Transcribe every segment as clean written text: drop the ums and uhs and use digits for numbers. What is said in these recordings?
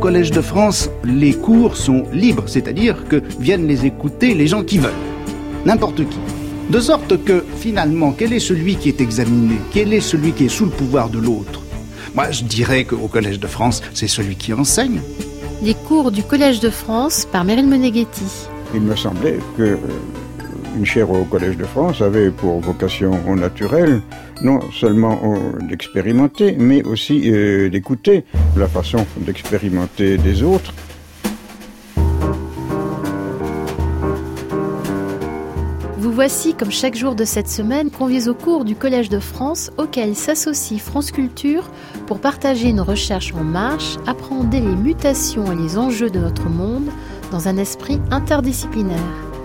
Collège de France, les cours sont libres, c'est-à-dire que viennent les écouter les gens qui veulent, n'importe qui. De sorte que, finalement, quel est celui qui est examiné? Quel est celui qui est sous le pouvoir de l'autre? Moi, je dirais qu'au Collège de France, c'est celui qui enseigne. Les cours du Collège de France par Meryl Meneghetti. Il me semblait que une chaire au Collège de France avait pour vocation naturelle non seulement d'expérimenter, mais aussi d'écouter la façon d'expérimenter des autres. Vous voici, comme chaque jour de cette semaine, conviés au cours du Collège de France, auquel s'associe France Culture pour partager nos recherches en marche, appréhender les mutations et les enjeux de notre monde dans un esprit interdisciplinaire.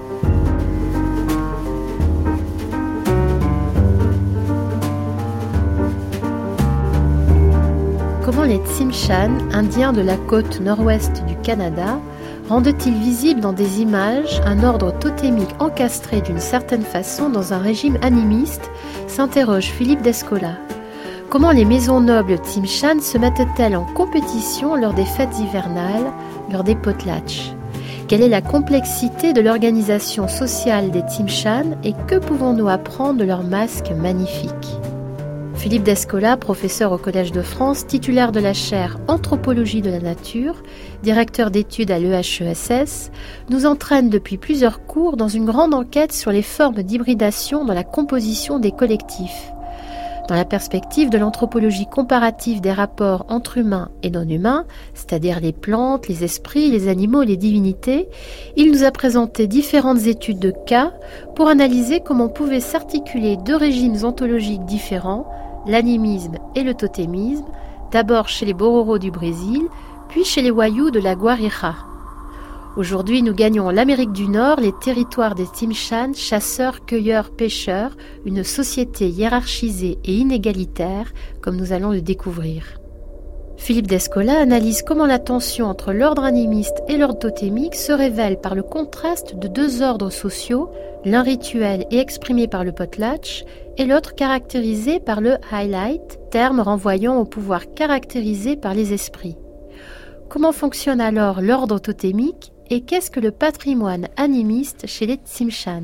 Comment les Tsimshan, indiens de la côte nord-ouest du Canada, rendent-ils visible dans des images un ordre totémique encastré d'une certaine façon dans un régime animiste, s'interroge Philippe Descola. Comment les maisons nobles Tsimshan se mettent-elles en compétition lors des fêtes hivernales, lors des potlatchs? Quelle est la complexité de l'organisation sociale des Tsimshan et que pouvons-nous apprendre de leurs masques magnifiques? Philippe Descola, professeur au Collège de France, titulaire de la chaire Anthropologie de la nature, directeur d'études à l'EHESS, nous entraîne depuis plusieurs cours dans une grande enquête sur les formes d'hybridation dans la composition des collectifs. Dans la perspective de l'anthropologie comparative des rapports entre humains et non-humains, c'est-à-dire les plantes, les esprits, les animaux et les divinités, il nous a présenté différentes études de cas pour analyser comment pouvaient s'articuler deux régimes ontologiques différents, l'animisme et le totémisme, d'abord chez les Bororo du Brésil, puis chez les Wayuu de la Guarira. Aujourd'hui, nous gagnons l'Amérique du Nord, les territoires des Tsimshan, chasseurs, cueilleurs, pêcheurs, une société hiérarchisée et inégalitaire, comme nous allons le découvrir. Philippe Descola analyse comment la tension entre l'ordre animiste et l'ordre totémique se révèle par le contraste de deux ordres sociaux, l'un rituel et exprimé par le potlatch, et l'autre caractérisé par le highlight, terme renvoyant au pouvoir caractérisé par les esprits. Comment fonctionne alors l'ordre totémique et qu'est-ce que le patrimoine animiste chez les Tsimshan?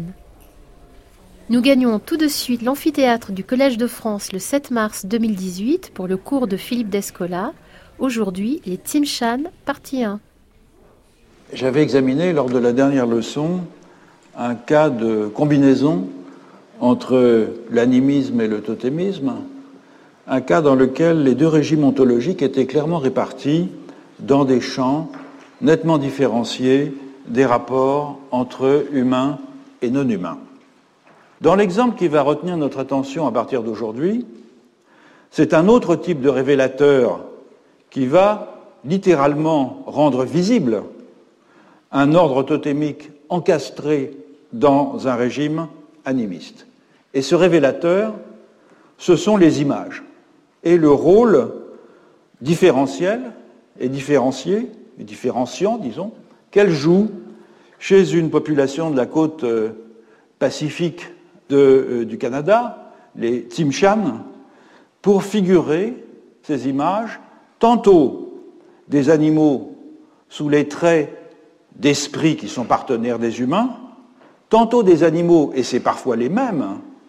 Nous gagnons tout de suite l'amphithéâtre du Collège de France le 7 mars 2018 pour le cours de Philippe Descola. Aujourd'hui, les Tsimshan, partie 1. J'avais examiné lors de la dernière leçon un cas de combinaison entre l'animisme et le totémisme, un cas dans lequel les deux régimes ontologiques étaient clairement répartis dans des champs nettement différenciés des rapports entre humains et non-humains. Dans l'exemple qui va retenir notre attention à partir d'aujourd'hui, c'est un autre type de révélateur qui va littéralement rendre visible un ordre totémique encastré dans un régime animiste. Et ce révélateur, ce sont les images et le rôle différentiel et différencié, et différenciant, disons, qu'elles jouent chez une population de la côte pacifique du Canada, les Tsimshan, pour figurer ces images, tantôt des animaux sous les traits d'esprits qui sont partenaires des humains, tantôt des animaux, et c'est parfois les mêmes,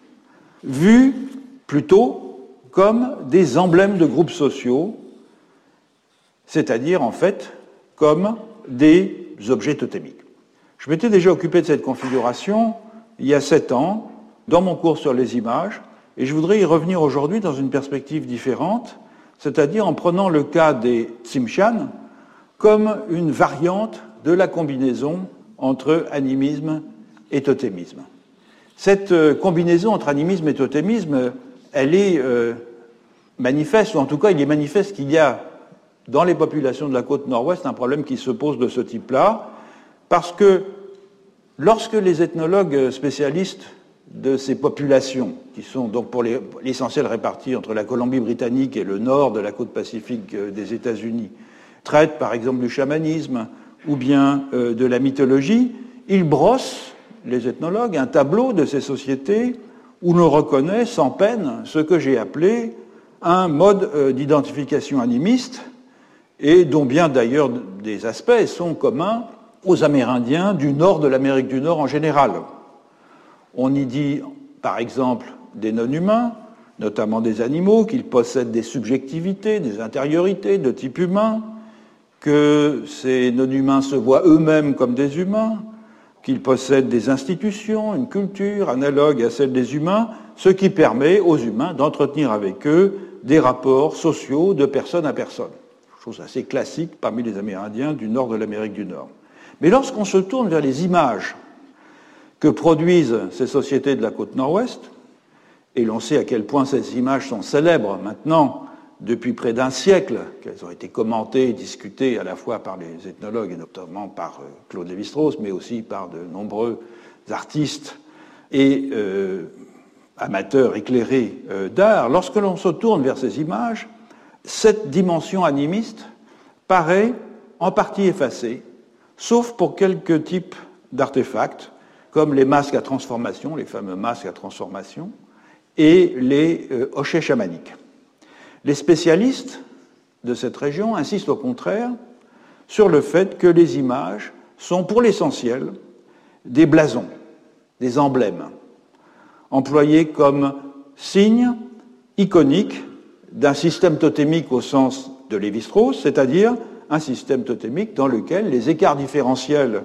vus plutôt comme des emblèmes de groupes sociaux, c'est-à-dire en fait comme des objets totémiques. Je m'étais déjà occupé de cette configuration il y a 7 ans, dans mon cours sur les images, et je voudrais y revenir aujourd'hui dans une perspective différente, c'est-à-dire en prenant le cas des Tsimshan comme une variante de la combinaison entre animisme et totémisme. Cette combinaison entre animisme et totémisme, elle est manifeste, ou en tout cas il est manifeste qu'il y a dans les populations de la côte nord-ouest un problème qui se pose de ce type-là, parce que lorsque les ethnologues spécialistes de ces populations, qui sont donc pour l'essentiel réparties entre la Colombie-Britannique et le nord de la côte pacifique des États-Unis, traitent par exemple du chamanisme ou bien de la mythologie, ils brossent, les ethnologues, un tableau de ces sociétés où l'on reconnaît sans peine ce que j'ai appelé un mode d'identification animiste et dont bien d'ailleurs des aspects sont communs aux Amérindiens du nord de l'Amérique du Nord en général. On y dit, par exemple, des non-humains, notamment des animaux, qu'ils possèdent des subjectivités, des intériorités de type humain, que ces non-humains se voient eux-mêmes comme des humains, qu'ils possèdent des institutions, une culture analogue à celle des humains, ce qui permet aux humains d'entretenir avec eux des rapports sociaux de personne à personne. Chose assez classique parmi les Amérindiens du nord de l'Amérique du Nord. Mais lorsqu'on se tourne vers les images que produisent ces sociétés de la côte nord-ouest, et l'on sait à quel point ces images sont célèbres maintenant, depuis près d'un siècle, qu'elles ont été commentées et discutées à la fois par les ethnologues et notamment par Claude Lévi-Strauss, mais aussi par de nombreux artistes et amateurs éclairés d'art. Lorsque l'on se tourne vers ces images, cette dimension animiste paraît en partie effacée, sauf pour quelques types d'artefacts, comme les masques à transformation, les fameux masques à transformation, et les hochets chamaniques. Les spécialistes de cette région insistent au contraire sur le fait que les images sont pour l'essentiel des blasons, des emblèmes, employés comme signes iconiques d'un système totémique au sens de Lévi-Strauss, c'est-à-dire un système totémique dans lequel les écarts différentiels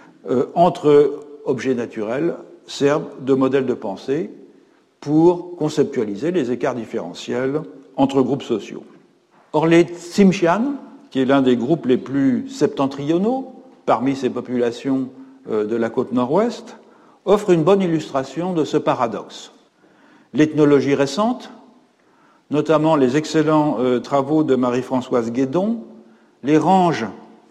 entre objets naturels servent de modèle de pensée pour conceptualiser les écarts différentiels entre groupes sociaux. Or, les Tsimshian, qui est l'un des groupes les plus septentrionaux parmi ces populations de la côte nord-ouest, offre une bonne illustration de ce paradoxe. L'ethnologie récente, notamment les excellents travaux de Marie-Françoise Guédon, les range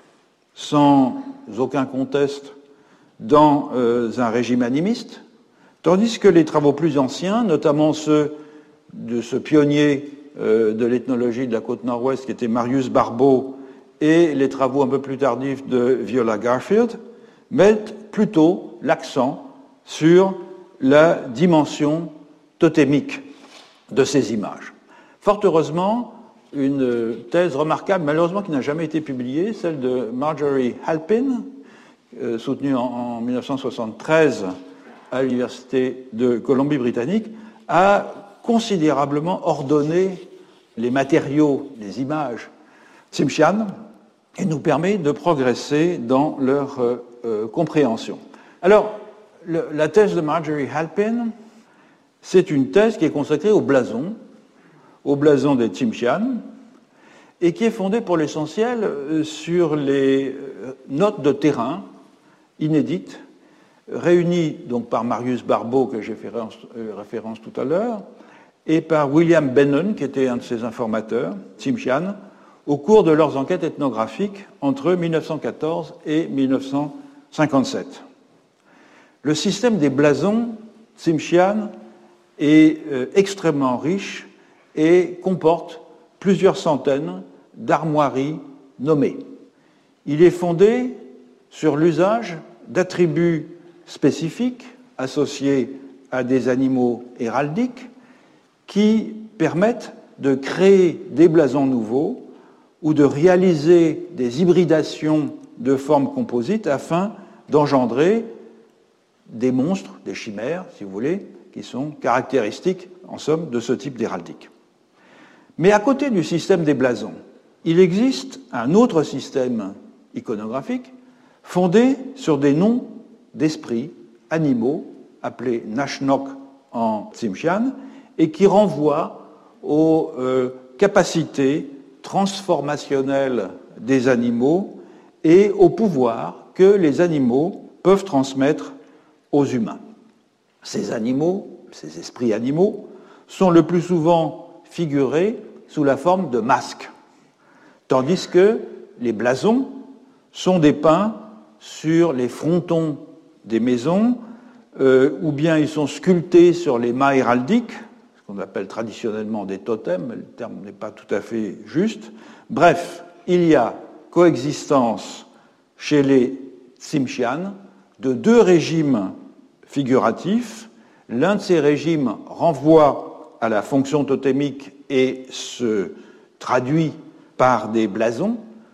sans aucun conteste dans un régime animiste, tandis que les travaux plus anciens, notamment ceux de ce pionnier de l'ethnologie de la côte nord-ouest qui était Marius Barbeau et les travaux un peu plus tardifs de Viola Garfield, mettent plutôt l'accent sur la dimension totémique de ces images. Fort heureusement, une thèse remarquable, malheureusement qui n'a jamais été publiée, celle de Marjorie Halpin, soutenue en 1973 à l'Université de Colombie-Britannique, a considérablement ordonné les matériaux, les images Tsimshian et nous permet de progresser dans leur compréhension. Alors, la thèse de Marjorie Halpin, c'est une thèse qui est consacrée au blason des Tsimshian, et qui est fondée pour l'essentiel sur les notes de terrain inédites, réunies donc par Marius Barbeau, que j'ai fait référence tout à l'heure, et par William Bennon, qui était un de ses informateurs, Tsimshian, au cours de leurs enquêtes ethnographiques entre 1914 et 1957. Le système des blasons Tsimshian est extrêmement riche et comporte plusieurs centaines d'armoiries nommées. Il est fondé sur l'usage d'attributs spécifiques associés à des animaux héraldiques qui permettent de créer des blasons nouveaux ou de réaliser des hybridations de formes composites afin d'engendrer des monstres, des chimères, si vous voulez, qui sont caractéristiques, en somme, de ce type d'héraldique. Mais à côté du système des blasons, il existe un autre système iconographique fondé sur des noms d'esprits animaux, appelés Nashnok en Tsimshian, et qui renvoie aux capacités transformationnelles des animaux et au pouvoir que les animaux peuvent transmettre aux humains. Ces animaux, ces esprits animaux, sont le plus souvent figurés sous la forme de masques, tandis que les blasons sont dépeints sur les frontons des maisons, ou bien ils sont sculptés sur les mâts héraldiques, ce qu'on appelle traditionnellement des totems, mais le terme n'est pas tout à fait juste. Bref, il y a coexistence chez les Tsimshian de deux régimes figuratifs. L'un de ces régimes renvoie à la fonction totémique et se traduit par des blasons,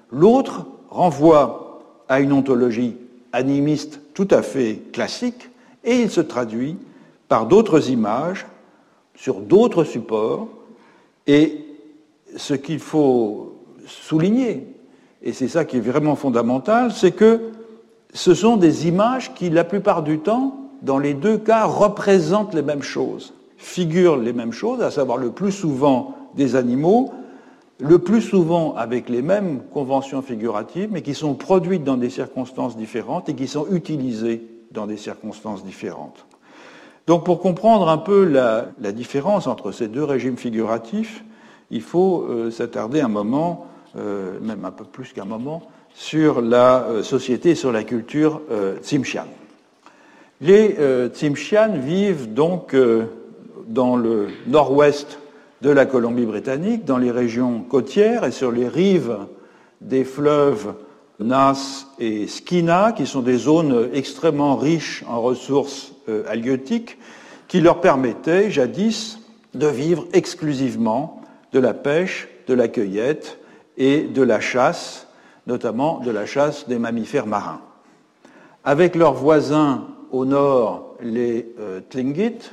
L'autre renvoie à une ontologie animiste tout à fait classique, et il se traduit par d'autres images, sur d'autres supports, et ce qu'il faut souligner, et c'est ça qui est vraiment fondamental, c'est que ce sont des images qui, la plupart du temps, dans les deux cas, représentent les mêmes choses, figurent les mêmes choses, à savoir le plus souvent des animaux, le plus souvent avec les mêmes conventions figuratives, mais qui sont produites dans des circonstances différentes et qui sont utilisées dans des circonstances différentes. Donc pour comprendre un peu la différence entre ces deux régimes figuratifs, il faut s'attarder un moment, même un peu plus qu'un moment, sur la société et sur la culture Tsimshian. Les Tsimshian vivent donc dans le nord-ouest de la Colombie-Britannique, dans les régions côtières et sur les rives des fleuves Nass et Skeena, qui sont des zones extrêmement riches en ressources halieutiques, qui leur permettaient jadis de vivre exclusivement de la pêche, de la cueillette et de la chasse, notamment de la chasse des mammifères marins. Avec leurs voisins au nord, les Tlingit,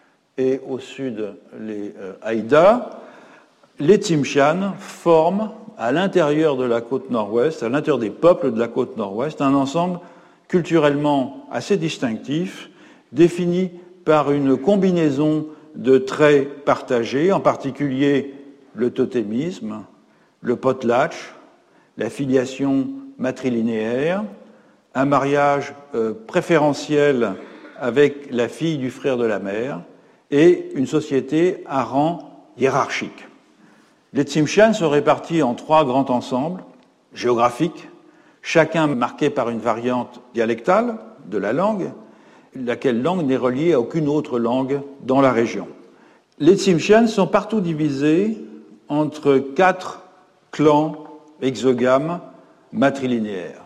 et au sud, les Haïda, les Tsimshian forment, à l'intérieur de la côte nord-ouest, à l'intérieur des peuples de la côte nord-ouest, un ensemble culturellement assez distinctif, défini par une combinaison de traits partagés, en particulier le totémisme, le potlatch, la filiation matrilinéaire, un mariage préférentiel avec la fille du frère de la mère, et une société à rang hiérarchique. Les Tsimshian sont répartis en trois grands ensembles géographiques, chacun marqué par une variante dialectale de la langue, laquelle langue n'est reliée à aucune autre langue dans la région. Les Tsimshian sont partout divisés entre 4 clans exogames matrilinéaires.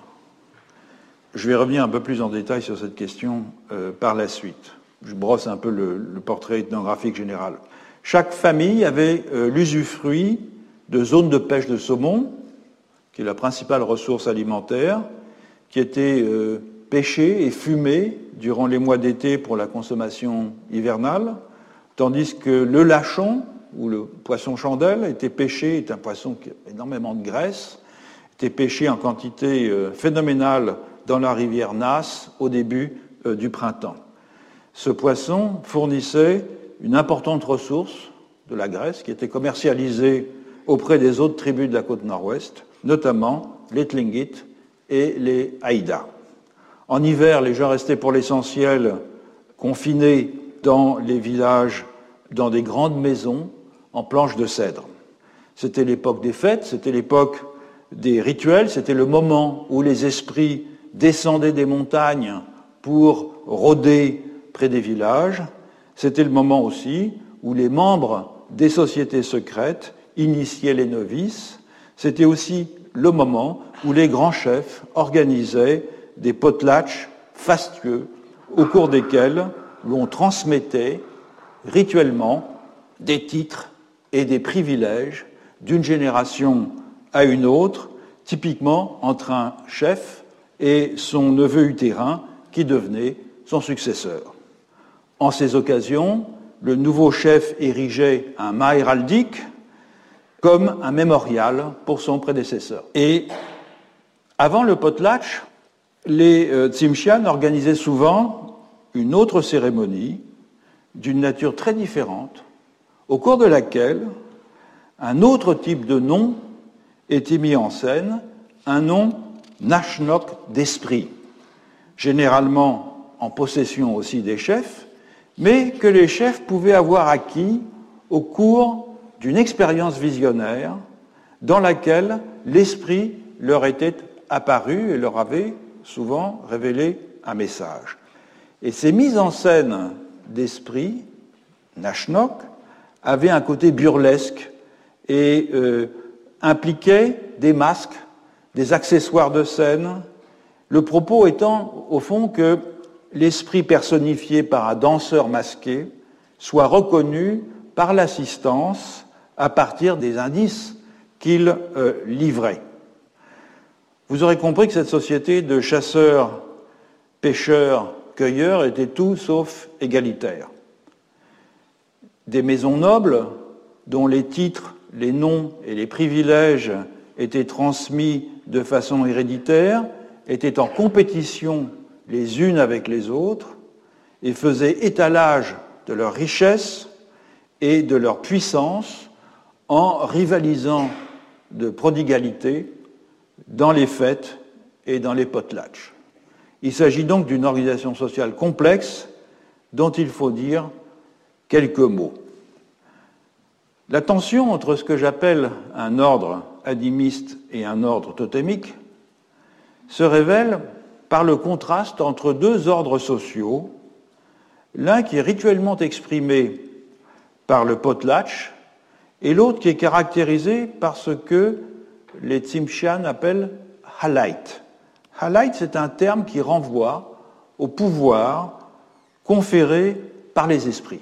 Je vais revenir un peu plus en détail sur cette question par la suite. Je brosse un peu le portrait ethnographique général. Chaque famille avait l'usufruit de zones de pêche de saumon, qui est la principale ressource alimentaire, qui étaient pêchées et fumées durant les mois d'été pour la consommation hivernale, tandis que le lachon, ou le poisson chandelle, était pêché, est un poisson qui a énormément de graisse, était pêché en quantité phénoménale dans la rivière Nass au début du printemps. Ce poisson fournissait une importante ressource de la graisse qui était commercialisée auprès des autres tribus de la côte nord-ouest, notamment les Tlingit et les Haïda. En hiver, les gens restaient pour l'essentiel confinés dans les villages, dans des grandes maisons en planches de cèdre. C'était l'époque des fêtes, c'était l'époque des rituels, c'était le moment où les esprits descendaient des montagnes pour rôder près des villages. C'était le moment aussi où les membres des sociétés secrètes initiaient les novices. C'était aussi le moment où les grands chefs organisaient des potlatchs fastueux au cours desquels l'on transmettait rituellement des titres et des privilèges d'une génération à une autre, typiquement entre un chef et son neveu utérin qui devenait son successeur. En ces occasions, le nouveau chef érigeait un mât héraldique comme un mémorial pour son prédécesseur. Et avant le potlatch, les Tsimshian organisaient souvent une autre cérémonie d'une nature très différente, au cours de laquelle un autre type de nom était mis en scène, un nom nashnok d'esprit, généralement en possession aussi des chefs, mais que les chefs pouvaient avoir acquis au cours d'une expérience visionnaire dans laquelle l'esprit leur était apparu et leur avait souvent révélé un message. Et ces mises en scène d'esprit, nashnok, avaient un côté burlesque et impliquaient des masques, des accessoires de scène, le propos étant au fond que l'esprit personnifié par un danseur masqué soit reconnu par l'assistance à partir des indices qu'il livrait. vous aurez compris que cette société de chasseurs, pêcheurs, cueilleurs était tout sauf égalitaire. Des maisons nobles, dont les titres, les noms et les privilèges étaient transmis de façon héréditaire, étaient en compétition les unes avec les autres et faisaient étalage de leur richesse et de leur puissance en rivalisant de prodigalité dans les fêtes et dans les potlatches. Il s'agit donc d'une organisation sociale complexe dont il faut dire quelques mots. La tension entre ce que j'appelle un ordre animiste et un ordre totémique se révèle par le contraste entre deux ordres sociaux, l'un qui est rituellement exprimé par le potlatch et l'autre qui est caractérisé par ce que les Tsimshian appellent halait. Halait, c'est un terme qui renvoie au pouvoir conféré par les esprits.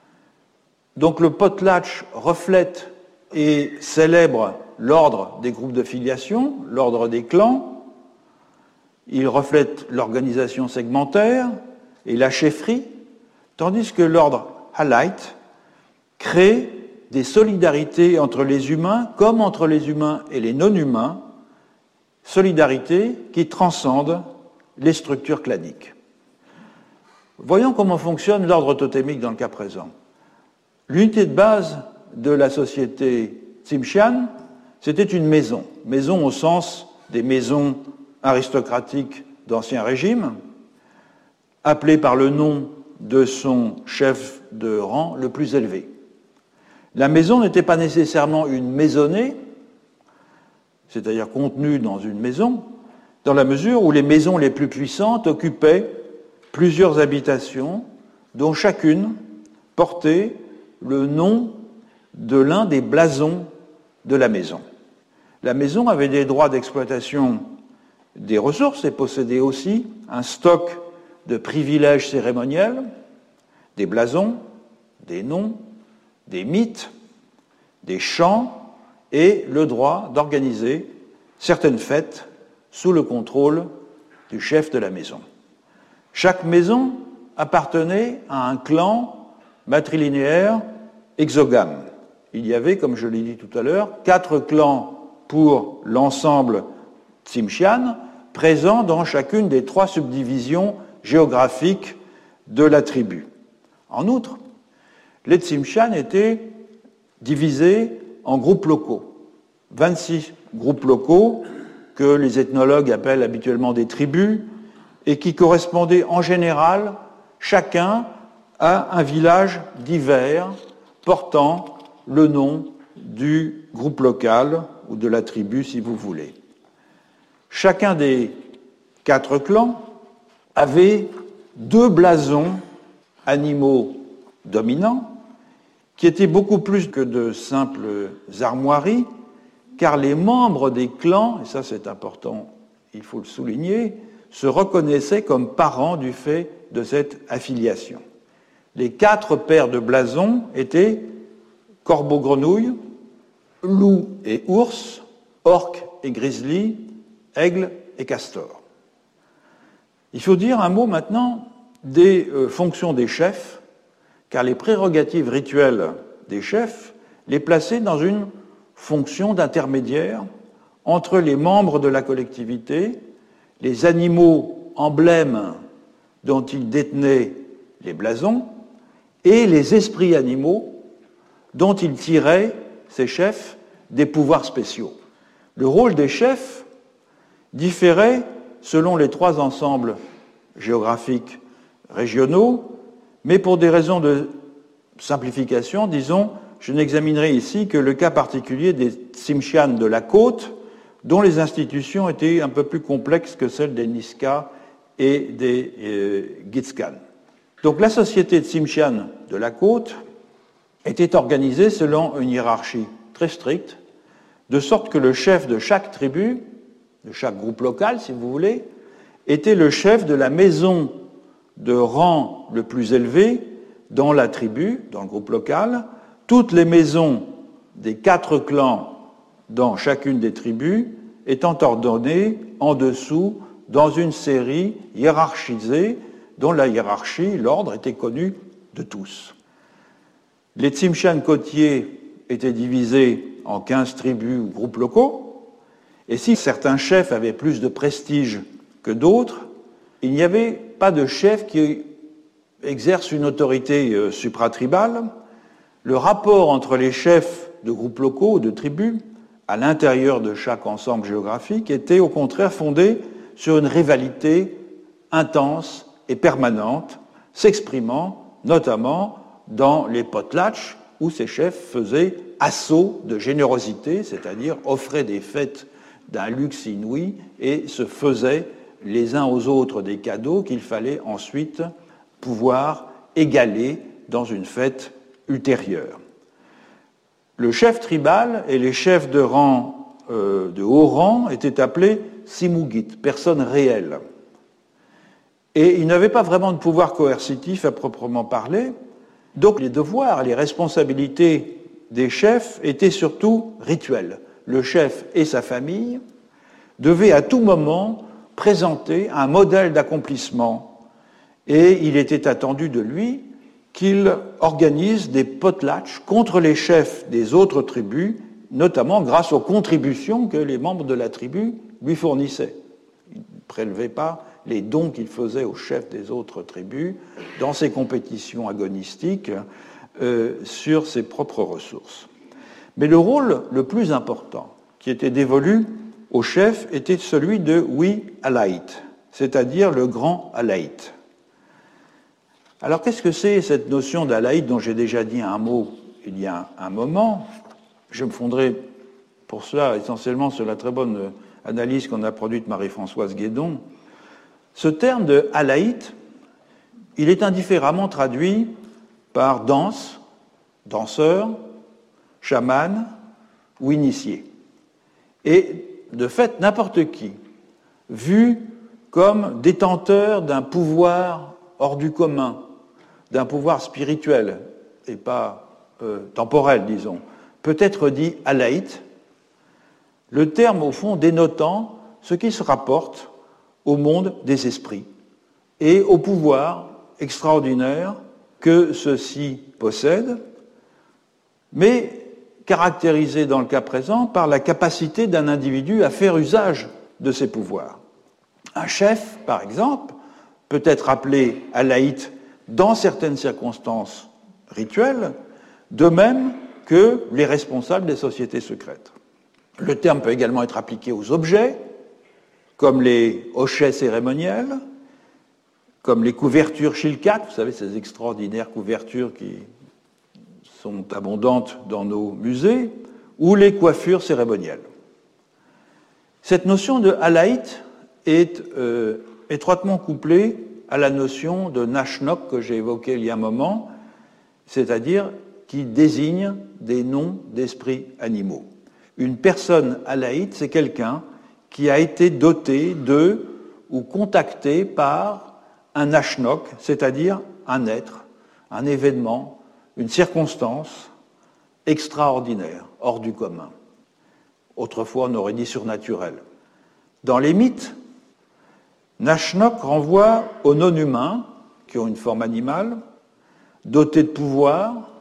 Donc le potlatch reflète et célèbre l'ordre des groupes de filiation, l'ordre des clans. Il reflète l'organisation segmentaire et la chefferie, tandis que l'ordre halait crée des solidarités entre les humains comme entre les humains et les non-humains, solidarités qui transcendent les structures claniques. Voyons comment fonctionne l'ordre totémique dans le cas présent. L'unité de base de la société Tsimshian, c'était une maison. Maison au sens des maisons aristocratiques d'Ancien Régime, appelée par le nom de son chef de rang le plus élevé. La maison n'était pas nécessairement une maisonnée, c'est-à-dire contenue dans une maison, dans la mesure où les maisons les plus puissantes occupaient plusieurs habitations, dont chacune portait le nom de l'un des blasons de la maison. La maison avait des droits d'exploitation des ressources et possédait aussi un stock de privilèges cérémoniels, des blasons, des noms, des mythes, des chants et le droit d'organiser certaines fêtes sous le contrôle du chef de la maison. Chaque maison appartenait à un clan matrilinéaire exogame. Il y avait, comme je l'ai dit tout à l'heure, 4 clans pour l'ensemble Tsimshian, présents dans chacune des 3 subdivisions géographiques de la tribu. En outre, les Tsimshian étaient divisés en groupes locaux. 26 groupes locaux que les ethnologues appellent habituellement des tribus et qui correspondaient en général chacun à un village divers portant le nom du groupe local ou de la tribu si vous voulez. Chacun des 4 clans avait 2 blasons animaux dominants qui étaient beaucoup plus que de simples armoiries, car les membres des clans, et ça c'est important, il faut le souligner, se reconnaissaient comme parents du fait de cette affiliation. Les 4 paires de blasons étaient corbeau-grenouille, loup et ours, orque et grizzly, aigle et castor. Il faut dire un mot maintenant des fonctions des chefs, car les prérogatives rituelles des chefs les plaçaient dans une fonction d'intermédiaire entre les membres de la collectivité, les animaux emblèmes dont ils détenaient les blasons, et les esprits animaux dont ils tiraient, ces chefs, des pouvoirs spéciaux. Le rôle des chefs différait selon les 3 ensembles géographiques régionaux, mais pour des raisons de simplification, disons, je n'examinerai ici que le cas particulier des Tsimshian de la côte, dont les institutions étaient un peu plus complexes que celles des Niska et des Gitskan. Donc la société Tsimshian de la côte était organisée selon une hiérarchie très stricte, de sorte que le chef de chaque tribu, de chaque groupe local, si vous voulez, était le chef de la maison de rang le plus élevé dans la tribu, dans le groupe local. Toutes les maisons des 4 clans dans chacune des tribus étant ordonnés en dessous dans une série hiérarchisée dont la hiérarchie, l'ordre, était connu de tous. Les Tsimshian côtiers étaient divisés en 15 tribus ou groupes locaux, et si certains chefs avaient plus de prestige que d'autres, il n'y avait pas de chef qui exerce une autorité supratribale. Le rapport entre les chefs de groupes locaux ou de tribus à l'intérieur de chaque ensemble géographique était au contraire fondé sur une rivalité intense et permanente, s'exprimant notamment dans les potlatchs où ces chefs faisaient assaut de générosité, c'est-à-dire offraient des fêtes d'un luxe inouï et se faisaient les uns aux autres des cadeaux qu'il fallait ensuite pouvoir égaler dans une fête ultérieure. Le chef tribal et les chefs de rang, de haut rang étaient appelés simugit, personnes réelles. Et ils n'avaient pas vraiment de pouvoir coercitif à proprement parler, donc les devoirs, les responsabilités des chefs étaient surtout rituels. Le chef et sa famille devaient à tout moment présenter un modèle d'accomplissement et il était attendu de lui qu'il organise des potlatchs contre les chefs des autres tribus, notamment grâce aux contributions que les membres de la tribu lui fournissaient. Il ne prélevait pas les dons qu'il faisait aux chefs des autres tribus dans ses compétitions agonistiques sur ses propres ressources. Mais le rôle le plus important qui était dévolu au chef était celui de Wi Alait, c'est-à-dire le grand Alaït. Alors qu'est-ce que c'est cette notion d'Alaït dont j'ai déjà dit un mot il y a un moment? Je me fonderai pour cela essentiellement sur la très bonne analyse qu'on a produite Marie-Françoise Guédon. Ce terme de Alaït, il est indifféremment traduit par danse, danseur, chaman ou initié. Et de fait, n'importe qui, vu comme détenteur d'un pouvoir hors du commun, d'un pouvoir spirituel et pas temporel, disons, peut être dit alaït, le terme au fond dénotant ce qui se rapporte au monde des esprits et au pouvoir extraordinaire que ceux-ci possèdent, mais caractérisé dans le cas présent par la capacité d'un individu à faire usage de ses pouvoirs. Un chef, par exemple, peut être appelé alaït dans certaines circonstances rituelles, de même que les responsables des sociétés secrètes. Le terme peut également être appliqué aux objets, comme les hochets cérémoniels, comme les couvertures shilkat, vous savez, ces extraordinaires couvertures qui sont abondantes dans nos musées, ou les coiffures cérémonielles. Cette notion de alaït est étroitement couplée à la notion de nashnok que j'ai évoquée il y a un moment, c'est-à-dire qui désigne des noms d'esprits animaux. Une personne alaït, c'est quelqu'un qui a été doté de ou contacté par un nashnok, c'est-à-dire un être, un événement, une circonstance extraordinaire, hors du commun. Autrefois, on aurait dit surnaturel. Dans les mythes, Nashnok renvoie aux non-humains, qui ont une forme animale, dotés de pouvoir.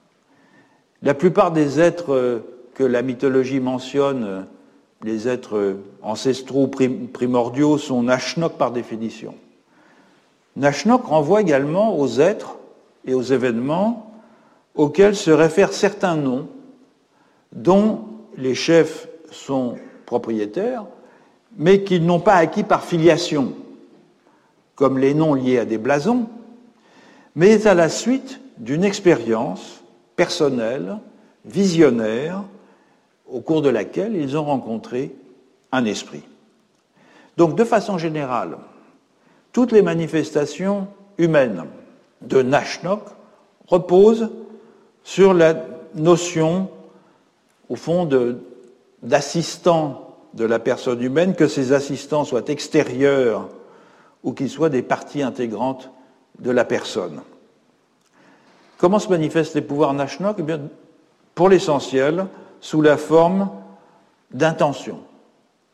La plupart des êtres que la mythologie mentionne, les êtres ancestraux primordiaux, sont Nashnok par définition. Nashnok renvoie également aux êtres et aux événements auxquels se réfèrent certains noms dont les chefs sont propriétaires, mais qu'ils n'ont pas acquis par filiation, comme les noms liés à des blasons, mais à la suite d'une expérience personnelle, visionnaire, au cours de laquelle ils ont rencontré un esprit. Donc, de façon générale, toutes les manifestations humaines de Nashnok reposent sur la notion, au fond, d'assistant de la personne humaine, que ces assistants soient extérieurs ou qu'ils soient des parties intégrantes de la personne. Comment se manifestent les pouvoirs Nashnok? Eh bien, pour l'essentiel, sous la forme d'intentions.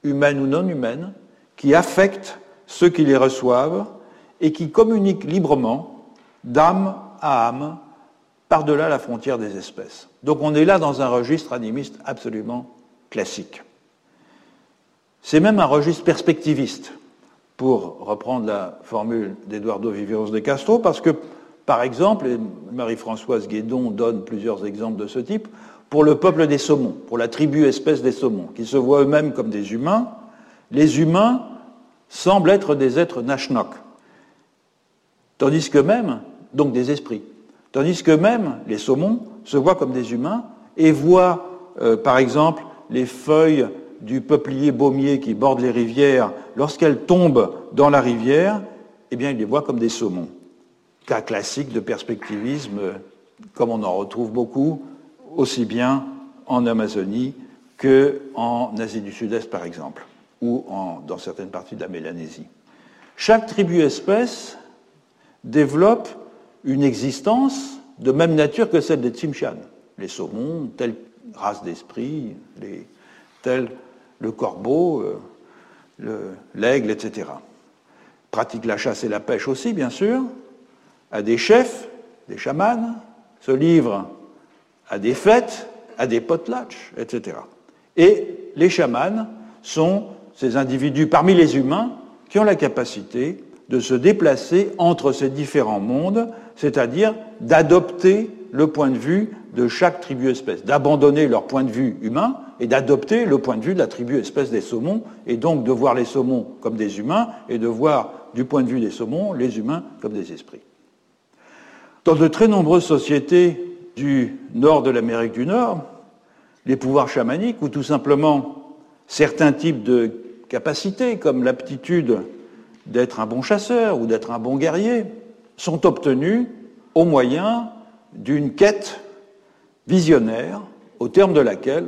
humaines ou non humaines, qui affectent ceux qui les reçoivent et qui communiquent librement, d'âme à âme, par-delà la frontière des espèces. Donc on est là dans un registre animiste absolument classique. C'est même un registre perspectiviste, pour reprendre la formule d'Eduardo Viveros de Castro, parce que, par exemple, et Marie-Françoise Guédon donne plusieurs exemples de ce type, pour le peuple des saumons, pour la tribu espèce des saumons, qui se voient eux-mêmes comme des humains, les humains semblent être des êtres Nashnok, tandis que même, donc des esprits, tandis que même les saumons se voient comme des humains et voient, par exemple, les feuilles du peuplier baumier qui borde les rivières, lorsqu'elles tombent dans la rivière, eh bien, ils les voient comme des saumons. Cas classique de perspectivisme, comme on en retrouve beaucoup, aussi bien en Amazonie qu'en Asie du Sud-Est, par exemple, ou dans certaines parties de la Mélanésie. Chaque tribu-espèce développe une existence de même nature que celle des Tsimshian. Les saumons, telle race d'esprit, le corbeau, l'aigle, etc. Pratique la chasse et la pêche aussi, bien sûr, à des chefs, des chamans, se livrent à des fêtes, à des potlatches, etc. Et les chamans sont ces individus parmi les humains qui ont la capacité de se déplacer entre ces différents mondes, c'est-à-dire d'adopter le point de vue de chaque tribu-espèce, d'abandonner leur point de vue humain et d'adopter le point de vue de la tribu-espèce des saumons, et donc de voir les saumons comme des humains et de voir, du point de vue des saumons, les humains comme des esprits. Dans de très nombreuses sociétés du nord de l'Amérique du Nord, les pouvoirs chamaniques, ou tout simplement certains types de capacités, comme l'aptitude d'être un bon chasseur ou d'être un bon guerrier, sont obtenus au moyen d'une quête visionnaire, au terme de laquelle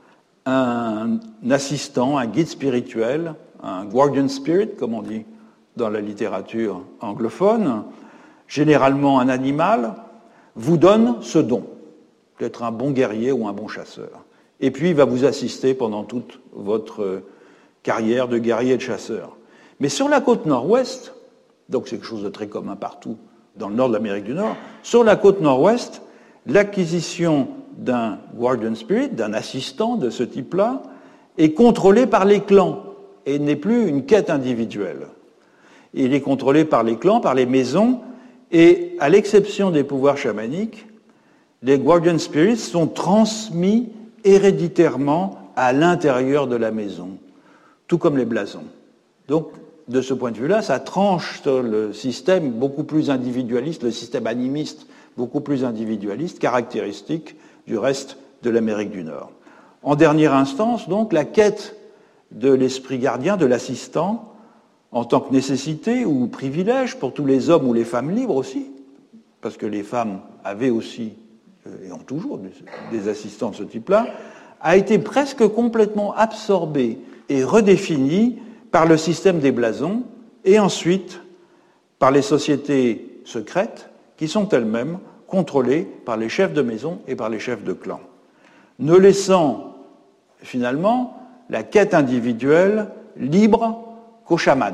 un assistant, un guide spirituel, un guardian spirit, comme on dit dans la littérature anglophone, généralement un animal, vous donne ce don, d'être un bon guerrier ou un bon chasseur. Et puis il va vous assister pendant toute votre carrière de guerrier et de chasseur. Mais sur la côte nord-ouest, donc c'est quelque chose de très commun partout dans le nord de l'Amérique du Nord, sur la côte nord-ouest, l'acquisition d'un guardian spirit, d'un assistant de ce type-là, est contrôlée par les clans et n'est plus une quête individuelle. Il est contrôlé par les clans, par les maisons, et à l'exception des pouvoirs chamaniques, les guardian spirits sont transmis héréditairement à l'intérieur de la maison, tout comme les blasons. Donc, de ce point de vue-là, ça tranche sur le système beaucoup plus individualiste, le système animiste beaucoup plus individualiste, caractéristique du reste de l'Amérique du Nord. En dernière instance, donc, la quête de l'esprit gardien, de l'assistant, en tant que nécessité ou privilège pour tous les hommes ou les femmes libres aussi, parce que les femmes avaient aussi, et ont toujours, des assistants de ce type-là, a été presque complètement absorbée et redéfinie par le système des blasons et ensuite par les sociétés secrètes qui sont elles-mêmes contrôlées par les chefs de maison et par les chefs de clan, ne laissant finalement la quête individuelle libre qu'aux chamans.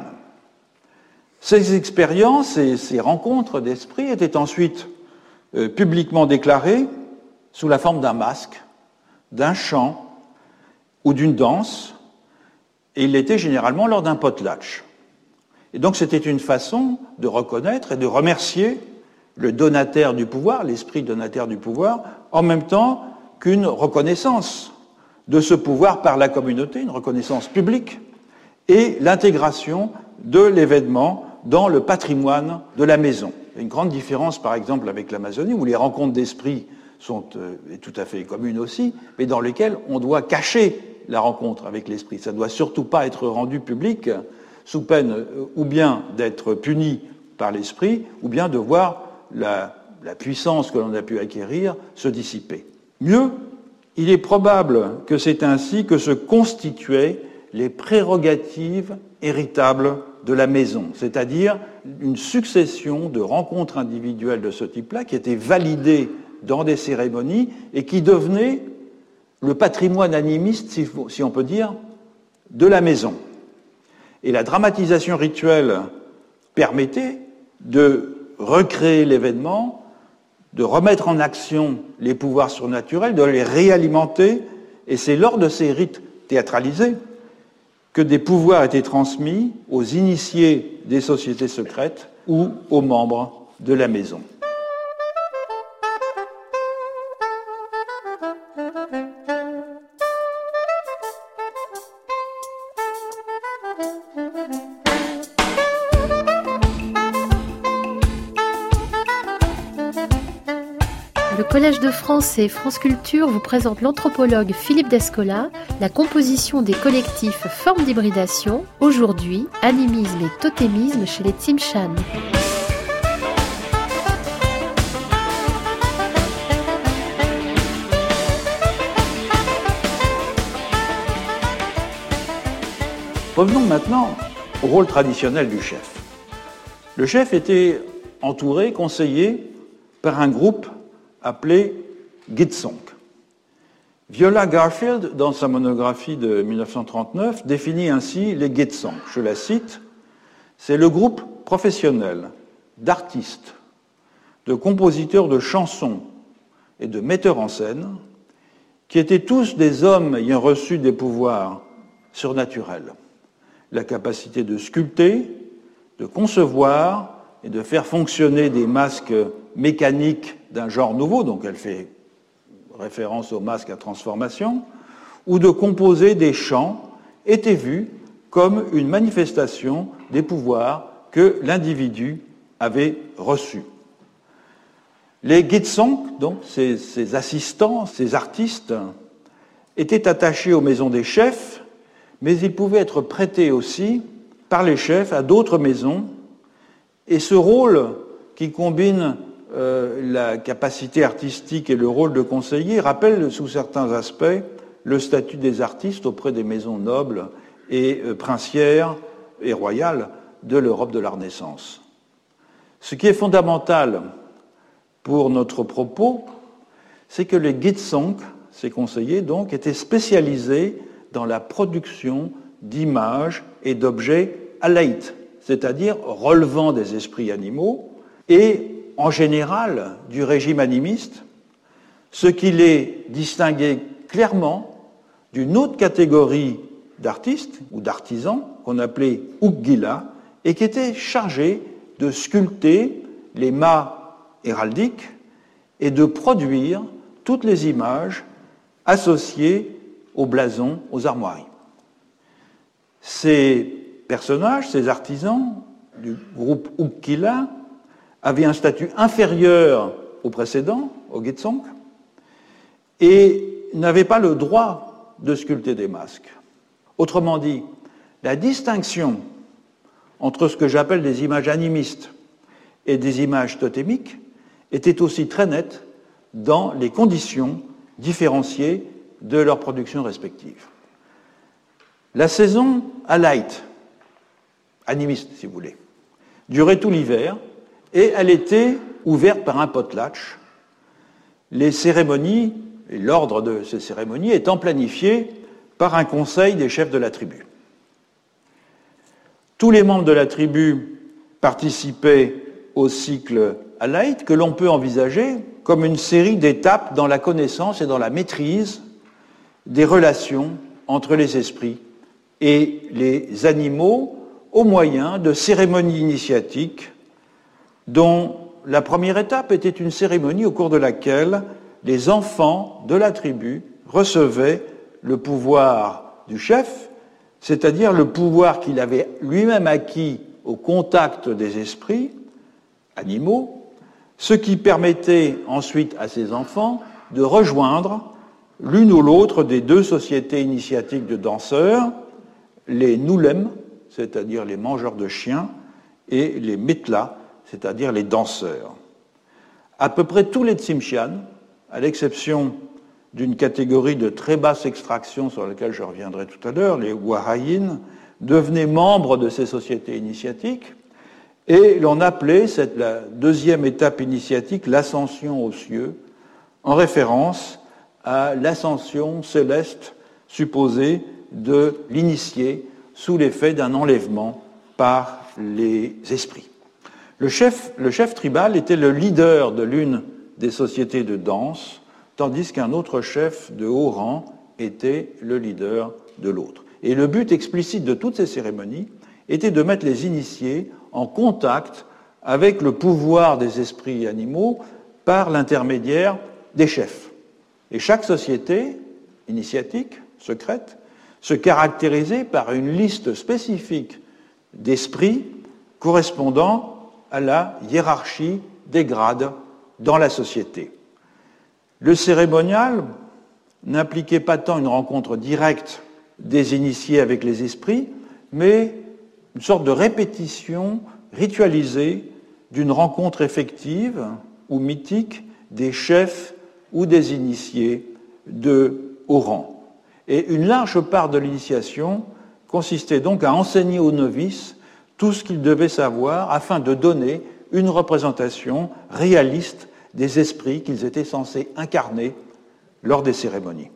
Ces expériences et ces rencontres d'esprit étaient ensuite publiquement déclarées sous la forme d'un masque, d'un chant ou d'une danse, et il l'était généralement lors d'un potlatch. Et donc c'était une façon de reconnaître et de remercier le donataire du pouvoir, l'esprit donataire du pouvoir, en même temps qu'une reconnaissance de ce pouvoir par la communauté, une reconnaissance publique, et l'intégration de l'événement dans le patrimoine de la maison. Il y a une grande différence, par exemple, avec l'Amazonie, où les rencontres d'esprit sont tout à fait communes aussi, mais dans lesquelles on doit cacher la rencontre avec l'esprit. Ça ne doit surtout pas être rendu public, sous peine ou bien d'être puni par l'esprit, ou bien de voir la puissance que l'on a pu acquérir se dissiper. Mieux, il est probable que c'est ainsi que se constituaient les prérogatives héritables de la maison, c'est-à-dire une succession de rencontres individuelles de ce type-là qui étaient validées dans des cérémonies et qui devenaient le patrimoine animiste, si on peut dire, de la maison. Et la dramatisation rituelle permettait de recréer l'événement, de remettre en action les pouvoirs surnaturels, de les réalimenter, et c'est lors de ces rites théâtralisés que des pouvoirs étaient transmis aux initiés des sociétés secrètes ou aux membres de la maison. Le Collège de France et France Culture vous présente l'anthropologue Philippe Descola, la composition des collectifs Formes d'hybridation, aujourd'hui, animisme et totémisme chez les Tsimshan. Revenons maintenant au rôle traditionnel du chef. Le chef était entouré, conseillé par un groupe appelé Gitsong. Viola Garfield, dans sa monographie de 1939, définit ainsi les Gitsong. Je la cite, « C'est le groupe professionnel d'artistes, de compositeurs de chansons et de metteurs en scène qui étaient tous des hommes ayant reçu des pouvoirs surnaturels, la capacité de sculpter, de concevoir et de faire fonctionner des masques mécaniques d'un genre nouveau, donc elle fait référence aux masques à transformation, ou de composer des chants, étaient vus comme une manifestation des pouvoirs que l'individu avait reçus. Les Gitsong, donc ces assistants, ces artistes, étaient attachés aux maisons des chefs, mais ils pouvaient être prêtés aussi par les chefs à d'autres maisons, et ce rôle qui combine la capacité artistique et le rôle de conseiller rappelle sous certains aspects le statut des artistes auprès des maisons nobles et princières et royales de l'Europe de la Renaissance. Ce qui est fondamental pour notre propos, c'est que les Gitsong, ces conseillers donc, étaient spécialisés dans la production d'images et d'objets alaïtes, c'est-à-dire relevant des esprits animaux, et en général du régime animiste, ce qui les distinguait clairement d'une autre catégorie d'artistes ou d'artisans qu'on appelait Uggila et qui étaient chargés de sculpter les mâts héraldiques et de produire toutes les images associées aux blasons, aux armoiries. Ces personnages, ces artisans du groupe Uggila, avaient un statut inférieur au précédent, au Gitsong, et n'avaient pas le droit de sculpter des masques. Autrement dit, la distinction entre ce que j'appelle des images animistes et des images totémiques était aussi très nette dans les conditions différenciées de leur production respective. La saison alaïte, animiste si vous voulez, durait tout l'hiver, et elle était ouverte par un potlatch, les cérémonies et l'ordre de ces cérémonies étant planifiés par un conseil des chefs de la tribu. Tous les membres de la tribu participaient au cycle alaïte que l'on peut envisager comme une série d'étapes dans la connaissance et dans la maîtrise des relations entre les esprits et les animaux au moyen de cérémonies initiatiques dont la première étape était une cérémonie au cours de laquelle les enfants de la tribu recevaient le pouvoir du chef, c'est-à-dire le pouvoir qu'il avait lui-même acquis au contact des esprits animaux, ce qui permettait ensuite à ces enfants de rejoindre l'une ou l'autre des deux sociétés initiatiques de danseurs, les Nulem, c'est-à-dire les mangeurs de chiens, et les Metla, c'est-à-dire les danseurs. À peu près tous les Tsimshian, à l'exception d'une catégorie de très basse extraction sur laquelle je reviendrai tout à l'heure, les Warayin, devenaient membres de ces sociétés initiatiques, et l'on appelait la deuxième étape initiatique l'ascension aux cieux, en référence à l'ascension céleste supposée de l'initié sous l'effet d'un enlèvement par les esprits. Le chef tribal était le leader de l'une des sociétés de danse, tandis qu'un autre chef de haut rang était le leader de l'autre. Et le but explicite de toutes ces cérémonies était de mettre les initiés en contact avec le pouvoir des esprits animaux par l'intermédiaire des chefs. Et chaque société initiatique, secrète, se caractérisait par une liste spécifique d'esprits correspondant à la hiérarchie des grades dans la société. Le cérémonial n'impliquait pas tant une rencontre directe des initiés avec les esprits, mais une sorte de répétition ritualisée d'une rencontre effective ou mythique des chefs ou des initiés de haut rang. Et une large part de l'initiation consistait donc à enseigner aux novices tout ce qu'ils devaient savoir afin de donner une représentation réaliste des esprits qu'ils étaient censés incarner lors des cérémonies.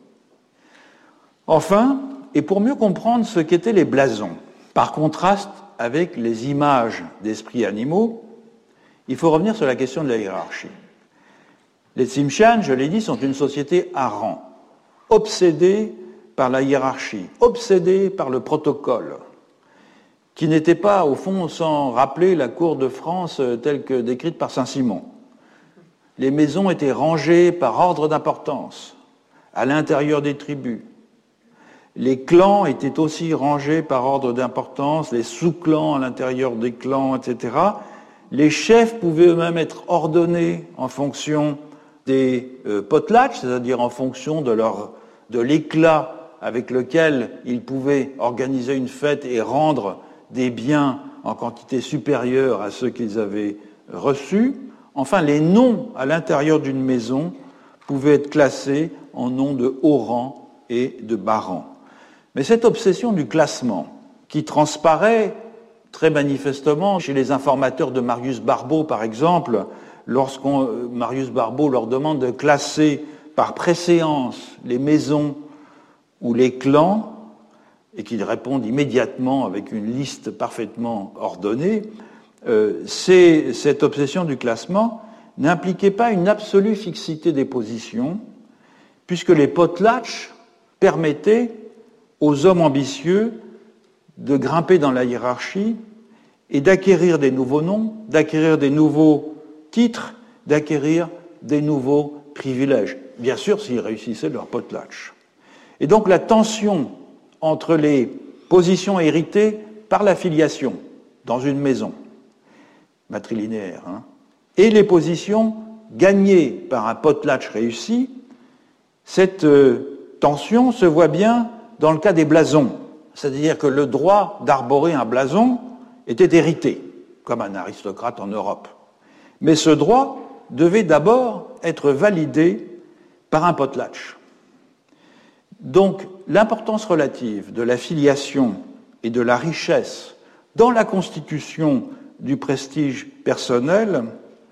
Enfin, et pour mieux comprendre ce qu'étaient les blasons, par contraste avec les images d'esprits animaux, il faut revenir sur la question de la hiérarchie. Les Tsimshian, je l'ai dit, sont une société à rang, obsédée par la hiérarchie, obsédée par le protocole, qui n'était pas, au fond, sans rappeler la cour de France telle que décrite par Saint-Simon. Les maisons étaient rangées par ordre d'importance, à l'intérieur des tribus. Les clans étaient aussi rangés par ordre d'importance, les sous-clans à l'intérieur des clans, etc. Les chefs pouvaient eux-mêmes être ordonnés en fonction des potlatches, c'est-à-dire en fonction de l'éclat avec lequel ils pouvaient organiser une fête et rendre des biens en quantité supérieure à ceux qu'ils avaient reçus. Enfin, les noms à l'intérieur d'une maison pouvaient être classés en noms de haut rang et de bas rang. Mais cette obsession du classement, qui transparaît très manifestement chez les informateurs de Marius Barbeau, par exemple, lorsque Marius Barbeau leur demande de classer par préséance les maisons ou les clans, et qu'ils répondent immédiatement avec une liste parfaitement ordonnée, cette obsession du classement n'impliquait pas une absolue fixité des positions, puisque les potlatches permettaient aux hommes ambitieux de grimper dans la hiérarchie et d'acquérir des nouveaux noms, d'acquérir des nouveaux titres, d'acquérir des nouveaux privilèges. Bien sûr, s'ils réussissaient leur potlatch. Et donc la tension entre les positions héritées par la filiation dans une maison matrilinéaire et les positions gagnées par un potlatch réussi, cette tension se voit bien dans le cas des blasons. C'est-à-dire que le droit d'arborer un blason était hérité, comme un aristocrate en Europe. Mais ce droit devait d'abord être validé par un potlatch. Donc, l'importance relative de la filiation et de la richesse dans la constitution du prestige personnel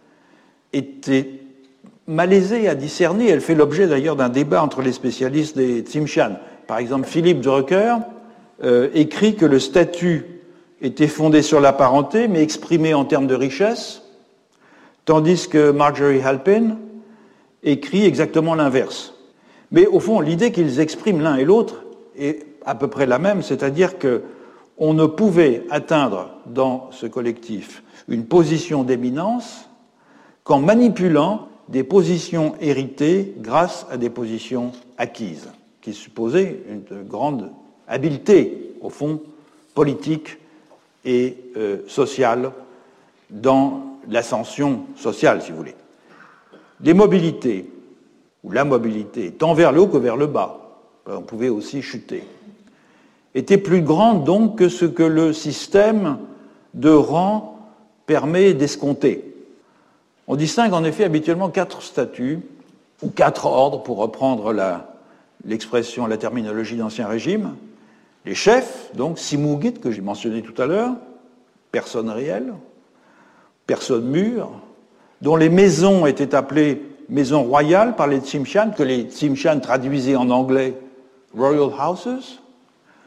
était malaisée à discerner. Elle fait l'objet d'ailleurs d'un débat entre les spécialistes des Tsimshian. Par exemple, Philippe Drucker écrit que le statut était fondé sur la parenté, mais exprimé en termes de richesse, tandis que Marjorie Halpin écrit exactement l'inverse. Mais au fond, l'idée qu'ils expriment l'un et l'autre est à peu près la même, c'est-à-dire qu'on ne pouvait atteindre dans ce collectif une position d'éminence qu'en manipulant des positions héritées grâce à des positions acquises, qui supposait une grande habileté, au fond, politique et sociale dans l'ascension sociale, si vous voulez. Les mobilités, ou la mobilité, tant vers le haut que vers le bas, on pouvait aussi chuter, était plus grande donc que ce que le système de rang permet d'escompter. On distingue en effet habituellement 4 statuts, ou 4 ordres, pour reprendre l'expression, la terminologie d'Ancien Régime. Les chefs, donc Simugit, que j'ai mentionné tout à l'heure, personnes réelles, personnes mûres, dont les maisons étaient appelées maisons royales par les Tsimshian, que les Tsimshian traduisaient en anglais Royal Houses.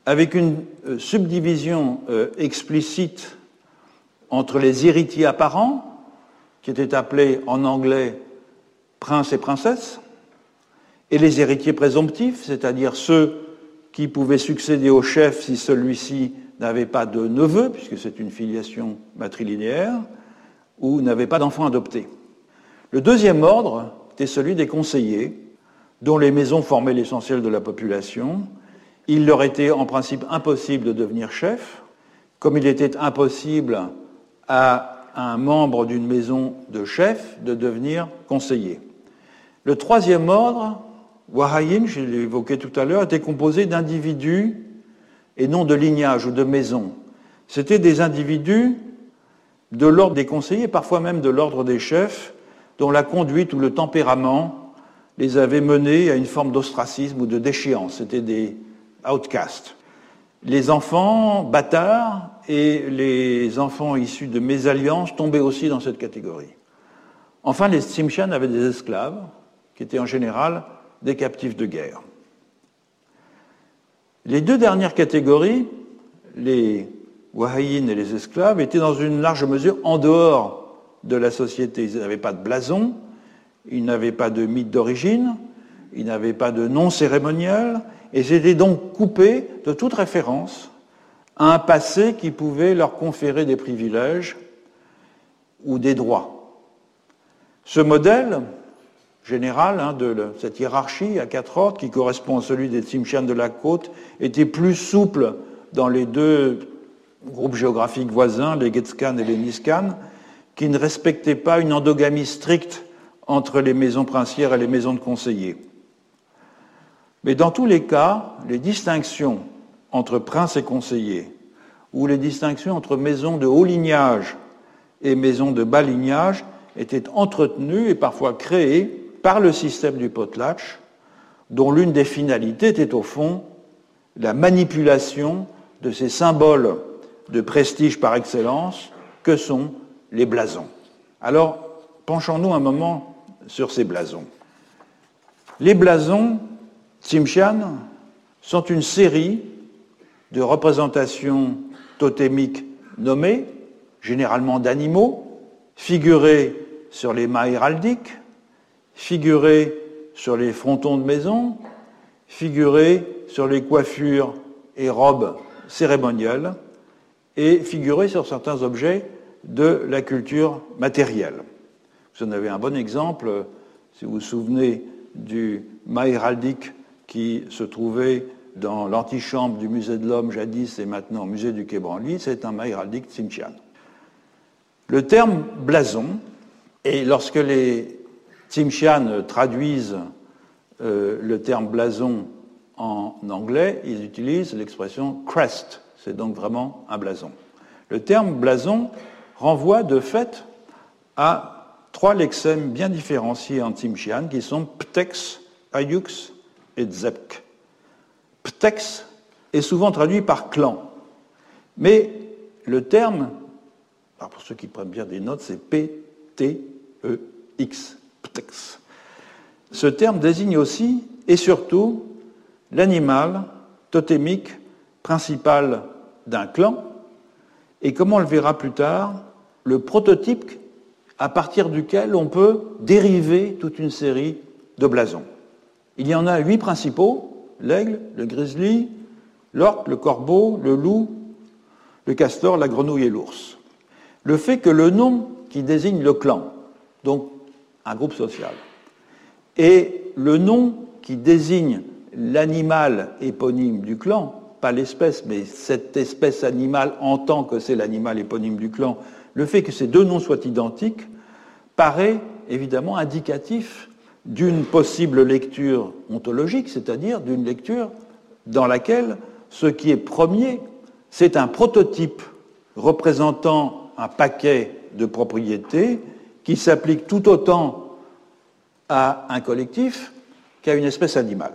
avec une subdivision explicite entre les héritiers apparents, qui étaient appelés en anglais princes et princesses, et les héritiers présomptifs, c'est-à-dire ceux qui pouvaient succéder au chef si celui-ci n'avait pas de neveu, puisque c'est une filiation matrilinéaire, ou n'avait pas d'enfant adopté. Le deuxième ordre était celui des conseillers, dont les maisons formaient l'essentiel de la population. Il leur était en principe impossible de devenir chef, comme il était impossible à un membre d'une maison de chef de devenir conseiller. Le troisième ordre, Wahayin, je l'ai évoqué tout à l'heure, était composé d'individus et non de lignages ou de maisons. C'étaient des individus de l'ordre des conseillers, parfois même de l'ordre des chefs, dont la conduite ou le tempérament les avait menés à une forme d'ostracisme ou de déchéance. C'étaient des outcasts. Les enfants bâtards et les enfants issus de mésalliances tombaient aussi dans cette catégorie. Enfin, les Tsimshian avaient des esclaves, qui étaient en général des captifs de guerre. Les deux dernières catégories, les Wahayin et les esclaves, étaient dans une large mesure en dehors de la société. Ils n'avaient pas de blason, ils n'avaient pas de mythe d'origine, ils n'avaient pas de nom cérémonial, et ils étaient donc coupés de toute référence à un passé qui pouvait leur conférer des privilèges ou des droits. Ce modèle général de cette hiérarchie à 4 ordres, qui correspond à celui des Tsimshian de la côte, était plus souple dans les deux groupes géographiques voisins, les Getskan et les Niskan, qui ne respectaient pas une endogamie stricte entre les maisons princières et les maisons de conseillers. Mais dans tous les cas, les distinctions entre princes et conseillers, ou les distinctions entre maisons de haut lignage et maisons de bas lignage, étaient entretenues et parfois créées par le système du potlatch, dont l'une des finalités était au fond la manipulation de ces symboles de prestige par excellence que sont les blasons. Alors, penchons-nous un moment sur ces blasons. Les blasons Tsimshian sont une série de représentations totémiques nommées, généralement d'animaux, figurées sur les mâts héraldiques, figurées sur les frontons de maison, figurées sur les coiffures et robes cérémonielles, et figurées sur certains objets de la culture matérielle. Vous en avez un bon exemple, si vous vous souvenez du mât héraldique qui se trouvait dans l'antichambre du musée de l'Homme jadis et maintenant au musée du Quai Branly, c'est un mât héraldique Tsimshian. Le terme blason, et lorsque les Tsimshian traduisent le terme blason en anglais, ils utilisent l'expression crest, c'est donc vraiment un blason. Le terme blason renvoie de fait à 3 lexèmes bien différenciés en Tsimshian qui sont ptex, ayux et dzepk. Ptex est souvent traduit par clan, mais le terme, pour ceux qui prennent bien des notes, c'est P-T-E-X, ptex. Ce terme désigne aussi et surtout l'animal totémique principal d'un clan et, comme on le verra plus tard, le prototype à partir duquel on peut dériver toute une série de blasons. Il y en a 8 principaux, l'aigle, le grizzly, l'orque, le corbeau, le loup, le castor, la grenouille et l'ours. Le fait que le nom qui désigne le clan, donc un groupe social, et le nom qui désigne l'animal éponyme du clan, pas l'espèce, mais cette espèce animale en tant que c'est l'animal éponyme du clan, le fait que ces 2 noms soient identiques paraît évidemment indicatif d'une possible lecture ontologique, c'est-à-dire d'une lecture dans laquelle ce qui est premier, c'est un prototype représentant un paquet de propriétés qui s'applique tout autant à un collectif qu'à une espèce animale.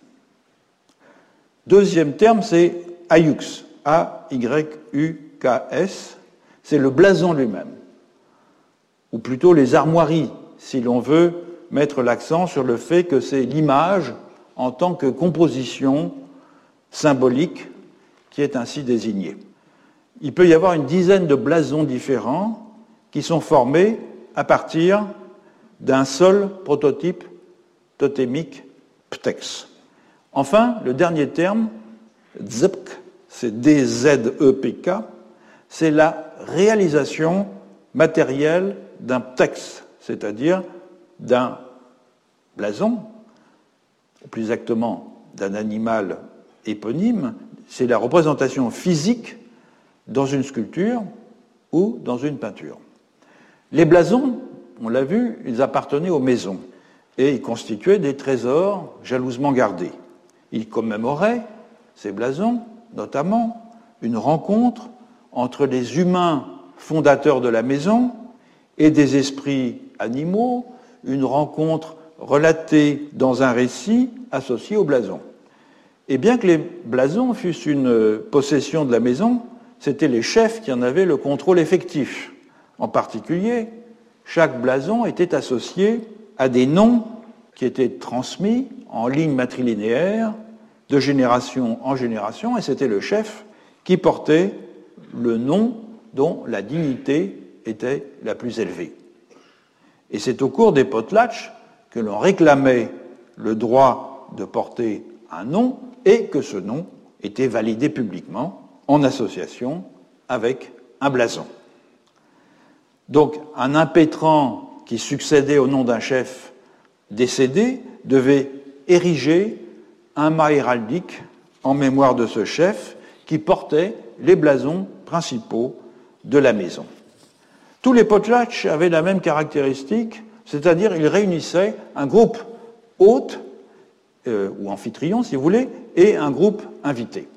Deuxième terme, c'est ayux, A-Y-U-K-S, c'est le blason lui-même, ou plutôt les armoiries, si l'on veut mettre l'accent sur le fait que c'est l'image en tant que composition symbolique qui est ainsi désigné. Il peut y avoir une dizaine de blasons différents qui sont formés à partir d'un seul prototype totémique ptex. Enfin, le dernier terme, dzepk, c'est D-Z-E-P-K, c'est la réalisation matérielle d'un ptex, c'est-à-dire d'un blason, ou plus exactement d'un animal éponyme, c'est la représentation physique dans une sculpture ou dans une peinture. Les blasons, on l'a vu, ils appartenaient aux maisons et ils constituaient des trésors jalousement gardés. Ils commémoraient, ces blasons, notamment, une rencontre entre les humains fondateurs de la maison et des esprits animaux, une rencontre relatée dans un récit associé au blason. Et bien que les blasons fussent une possession de la maison, c'étaient les chefs qui en avaient le contrôle effectif. En particulier, chaque blason était associé à des noms qui étaient transmis en ligne matrilinéaire de génération en génération, et c'était le chef qui portait le nom dont la dignité était la plus élevée. Et c'est au cours des potlatches que l'on réclamait le droit de porter un nom et que ce nom était validé publiquement en association avec un blason. Donc un impétrant qui succédait au nom d'un chef décédé devait ériger un mât héraldique en mémoire de ce chef qui portait les blasons principaux de la maison. Tous les potlatches avaient la même caractéristique, c'est-à-dire ils réunissaient un groupe hôte, ou amphitryon si vous voulez, et un groupe invité.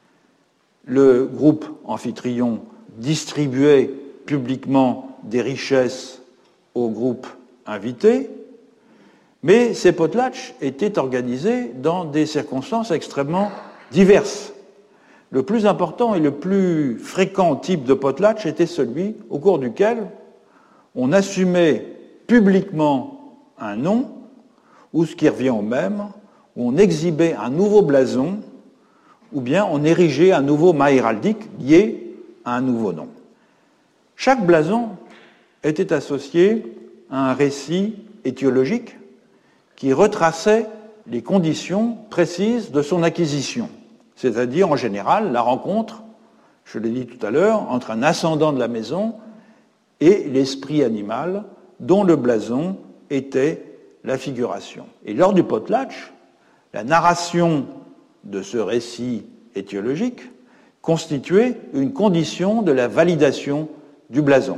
Le groupe amphitryon distribuait publiquement des richesses au groupe invité, mais ces potlatches étaient organisés dans des circonstances extrêmement diverses. Le plus important et le plus fréquent type de potlatch était celui au cours duquel on assumait publiquement un nom, ou ce qui revient au même, où on exhibait un nouveau blason, ou bien on érigeait un nouveau mât héraldique lié à un nouveau nom. Chaque blason était associé à un récit étiologique qui retraçait les conditions précises de son acquisition, c'est-à-dire en général la rencontre, je l'ai dit tout à l'heure, entre un ascendant de la maison et l'esprit animal dont le blason était la figuration. Et lors du potlatch, la narration de ce récit étiologique constituait une condition de la validation du blason.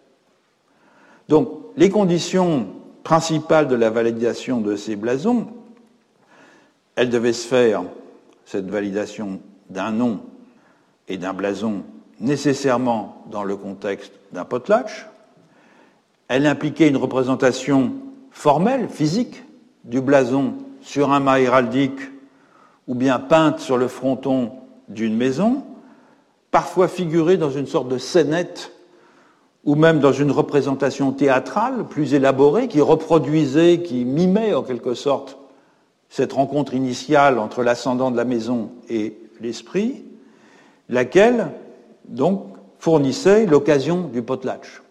Donc, les conditions principales de la validation de ces blasons, elles devaient se faire, cette validation d'un nom et d'un blason, nécessairement dans le contexte d'un potlatch. Elle impliquait une représentation formelle, physique, du blason sur un mât héraldique ou bien peinte sur le fronton d'une maison, parfois figurée dans une sorte de scénette ou même dans une représentation théâtrale plus élaborée qui reproduisait, qui mimait en quelque sorte cette rencontre initiale entre l'ascendant de la maison et l'esprit, laquelle donc fournissait l'occasion du potlatch.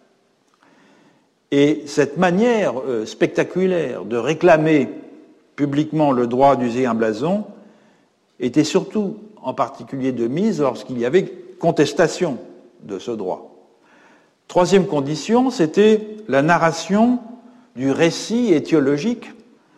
Et cette manière spectaculaire de réclamer publiquement le droit d'user un blason était surtout en particulier de mise lorsqu'il y avait contestation de ce droit. Troisième condition, c'était la narration du récit étiologique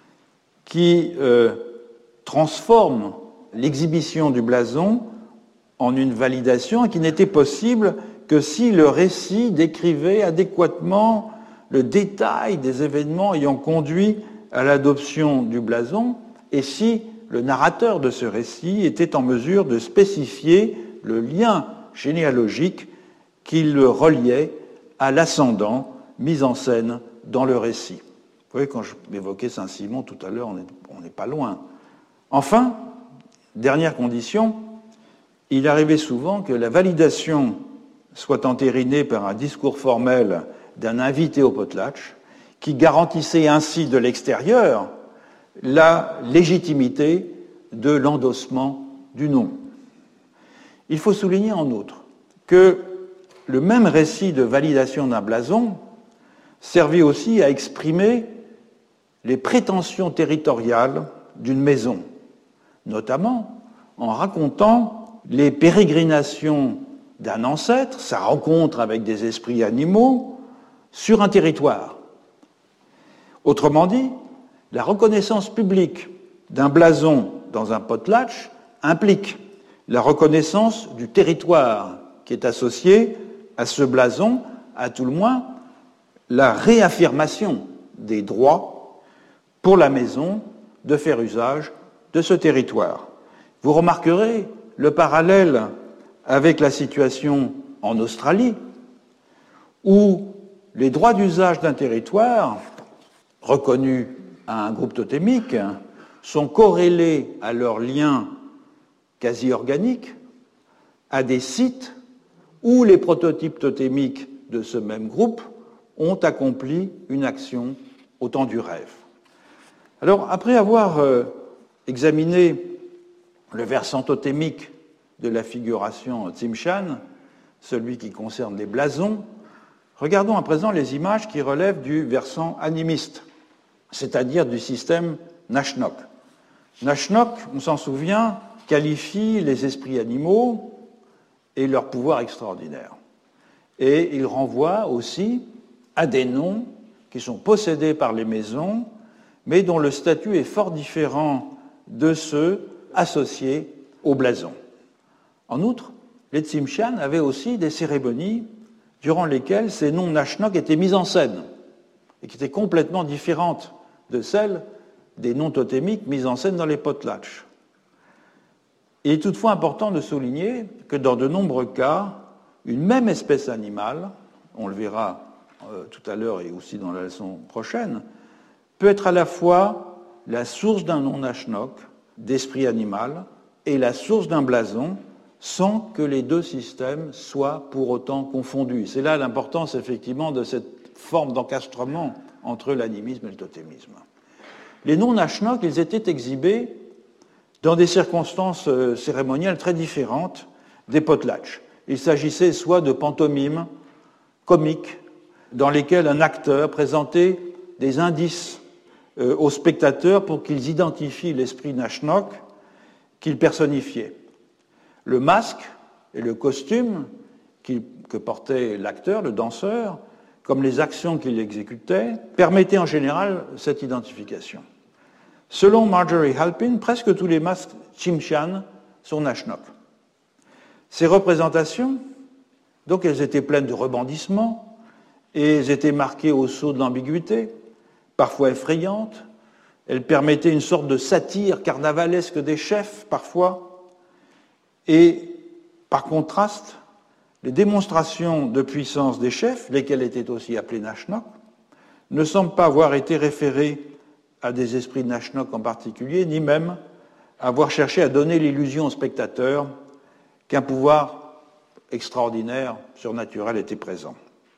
qui transforme l'exhibition du blason en une validation et qui n'était possible que si le récit décrivait adéquatement le détail des événements ayant conduit à l'adoption du blason et si le narrateur de ce récit était en mesure de spécifier le lien généalogique qui le reliait à l'ascendant mis en scène dans le récit. Vous voyez, quand je m'évoquais Saint-Simon tout à l'heure, on n'est pas loin. Enfin, dernière condition, il arrivait souvent que la validation soit entérinée par un discours formel d'un invité au potlatch qui garantissait ainsi de l'extérieur la légitimité de l'endossement du nom. Il faut souligner en outre que le même récit de validation d'un blason servait aussi à exprimer les prétentions territoriales d'une maison, notamment en racontant les pérégrinations d'un ancêtre, sa rencontre avec des esprits animaux, sur un territoire. Autrement dit, la reconnaissance publique d'un blason dans un potlatch implique la reconnaissance du territoire qui est associé à ce blason, à tout le moins la réaffirmation des droits pour la maison de faire usage de ce territoire. Vous remarquerez le parallèle avec la situation en Australie, où les droits d'usage d'un territoire reconnus à un groupe totémique sont corrélés à leur lien quasi organique à des sites où les prototypes totémiques de ce même groupe ont accompli une action au temps du rêve. Alors, après avoir examiné le versant totémique de la figuration Tsimshan, celui qui concerne les blasons, regardons à présent les images qui relèvent du versant animiste, c'est-à-dire du système Nashnok. Nashnok, on s'en souvient, qualifie les esprits animaux et leur pouvoir extraordinaire. Et il renvoie aussi à des noms qui sont possédés par les maisons, mais dont le statut est fort différent de ceux associés au blason. En outre, les Tsimshan avaient aussi des cérémonies durant lesquelles ces noms Nashnok étaient mis en scène et qui étaient complètement différentes de celles des noms totémiques mis en scène dans les potlatchs. Il est toutefois important de souligner que dans de nombreux cas, une même espèce animale, on le verra tout à l'heure et aussi dans la leçon prochaine, peut être à la fois la source d'un nom Nashnok, d'esprit animal, et la source d'un blason, sans que les deux systèmes soient pour autant confondus. C'est là l'importance effectivement de cette forme d'encastrement entre l'animisme et le totémisme. Les noms Nashnok, ils étaient exhibés dans des circonstances cérémonielles très différentes des potlatchs. Il s'agissait soit de pantomimes comiques, dans lesquelles un acteur présentait des indices aux spectateurs pour qu'ils identifient l'esprit Nashnok qu'il personnifiait. Le masque et le costume que portait l'acteur, le danseur, comme les actions qu'il exécutait, permettaient en général cette identification. Selon Marjorie Halpin, presque tous les masques Tsimshan sont Nashnok. Ces représentations, donc elles étaient pleines de rebondissements et elles étaient marquées au sceau de l'ambiguïté, parfois effrayantes. Elles permettaient une sorte de satire carnavalesque des chefs, parfois. Et par contraste, les démonstrations de puissance des chefs, lesquels étaient aussi appelés Nashnok, ne semblent pas avoir été référées à des esprits Nashnok en particulier, ni même avoir cherché à donner l'illusion aux spectateurs qu'un pouvoir extraordinaire, surnaturel était présent.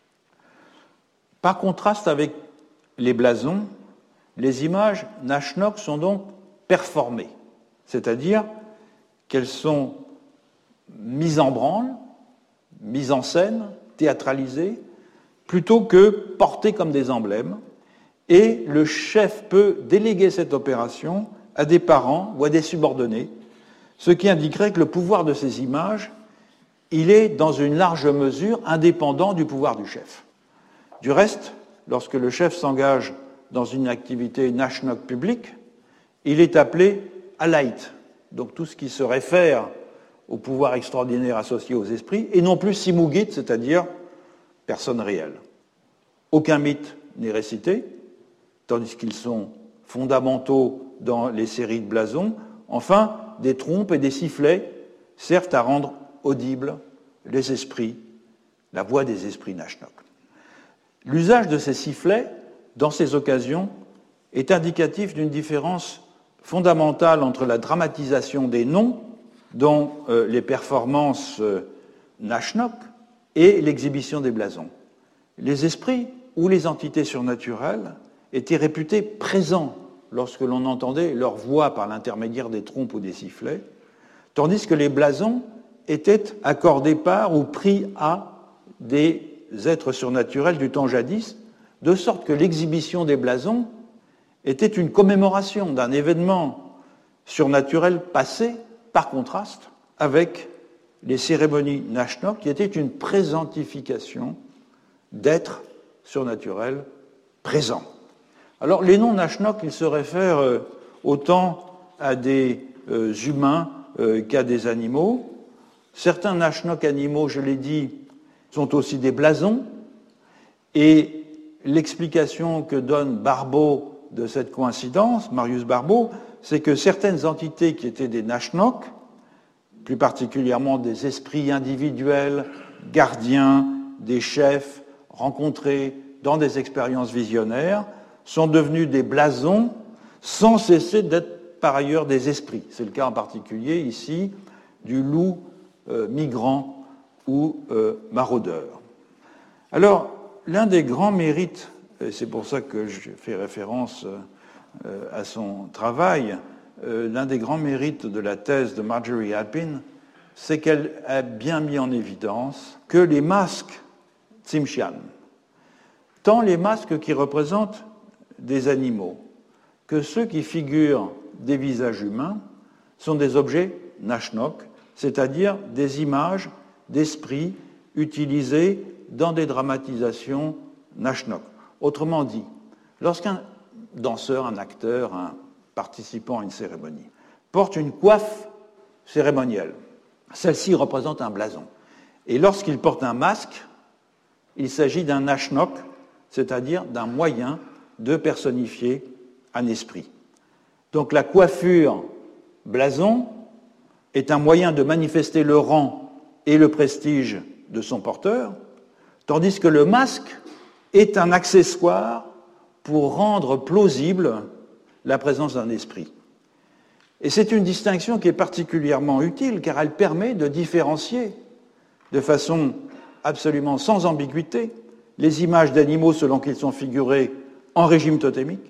Par contraste avec les blasons, les images Nashnok sont donc performées, c'est-à-dire qu'elles sont mises en branle, mises en scène, théâtralisées, plutôt que portées comme des emblèmes, et le chef peut déléguer cette opération à des parents ou à des subordonnés, ce qui indiquerait que le pouvoir de ces images, il est dans une large mesure indépendant du pouvoir du chef. Du reste, lorsque le chef s'engage dans une activité Nashnok publique, il est appelé Alait, donc tout ce qui se réfère au pouvoir extraordinaire associé aux esprits, et non plus Simugit, c'est-à-dire personne réelle. Aucun mythe n'est récité, tandis qu'ils sont fondamentaux dans les séries de blasons. Enfin, des trompes et des sifflets servent à rendre audibles les esprits, la voix des esprits Nashnok. L'usage de ces sifflets, dans ces occasions, est indicatif d'une différence fondamentale entre la dramatisation des noms, dont les performances Nashnok, et l'exhibition des blasons. Les esprits ou les entités surnaturelles étaient réputés présents lorsque l'on entendait leur voix par l'intermédiaire des trompes ou des sifflets, tandis que les blasons était accordé par ou pris à des êtres surnaturels du temps jadis, de sorte que l'exhibition des blasons était une commémoration d'un événement surnaturel passé, par contraste, avec les cérémonies Nashnok, qui étaient une présentification d'êtres surnaturels présents. Alors, les noms Nashnok, ils se réfèrent autant à des humains qu'à des animaux. Certains Nashnok animaux, je l'ai dit, sont aussi des blasons, et l'explication que donne Barbeau de cette coïncidence, Marius Barbeau, c'est que certaines entités qui étaient des Nashnok, plus particulièrement des esprits individuels, gardiens, des chefs rencontrés dans des expériences visionnaires, sont devenus des blasons sans cesser d'être par ailleurs des esprits. C'est le cas en particulier ici du loup migrant ou maraudeur. Alors, l'un des grands mérites, et c'est pour ça que je fais référence à son travail, l'un des grands mérites de la thèse de Marjorie Halpin, c'est qu'elle a bien mis en évidence que les masques Tsimshian, tant les masques qui représentent des animaux que ceux qui figurent des visages humains, sont des objets Nashnok, c'est-à-dire des images d'esprits utilisées dans des dramatisations Nashnok. Autrement dit, lorsqu'un danseur, un acteur, un participant à une cérémonie porte une coiffe cérémonielle, celle-ci représente un blason. Et lorsqu'il porte un masque, il s'agit d'un Nashnok, c'est-à-dire d'un moyen de personnifier un esprit. Donc la coiffure blason est un moyen de manifester le rang et le prestige de son porteur, tandis que le masque est un accessoire pour rendre plausible la présence d'un esprit. Et c'est une distinction qui est particulièrement utile car elle permet de différencier de façon absolument sans ambiguïté les images d'animaux selon qu'ils sont figurés en régime totémique,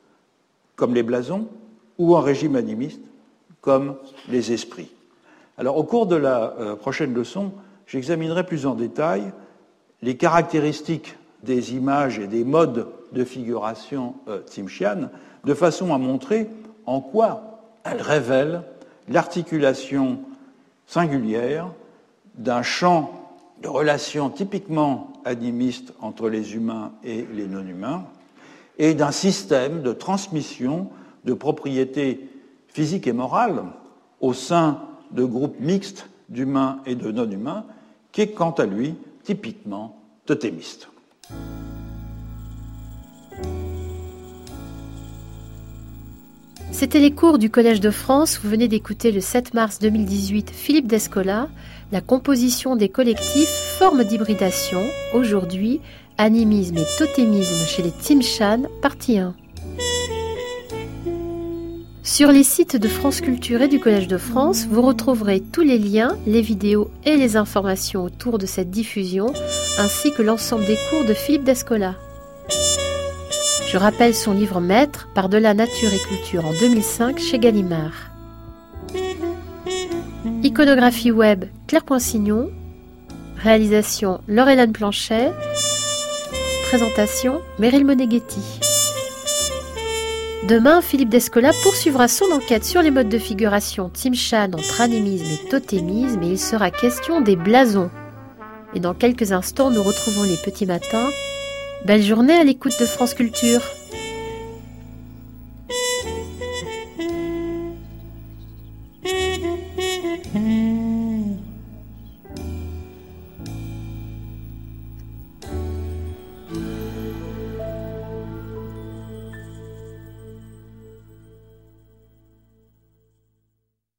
comme les blasons, ou en régime animiste, comme les esprits. Alors, au cours de la prochaine leçon, j'examinerai plus en détail les caractéristiques des images et des modes de figuration Tsimshian, de façon à montrer en quoi elles révèlent l'articulation singulière d'un champ de relations typiquement animistes entre les humains et les non-humains, et d'un système de transmission de propriétés physiques et morales au sein de groupes mixtes d'humains et de non-humains, qui est quant à lui typiquement totémiste. C'était les cours du Collège de France. Vous venez d'écouter le 7 mars 2018 Philippe Descola, la composition des collectifs, forme d'hybridation, aujourd'hui, animisme et totémisme chez les Tsimshan, partie 1. Sur les sites de France Culture et du Collège de France, vous retrouverez tous les liens, les vidéos et les informations autour de cette diffusion, ainsi que l'ensemble des cours de Philippe Descola. Je rappelle son livre maître, Par-delà nature et culture, en 2005 chez Gallimard. Iconographie web, Claire Poinsignon. Réalisation, Laure-Hélène Planchet. Présentation, Meryl Moneghetti. Demain, Philippe Descola poursuivra son enquête sur les modes de figuration Tsimshan entre animisme et totémisme, et il sera question des blasons. Et dans quelques instants, nous retrouvons les petits matins. Belle journée à l'écoute de France Culture.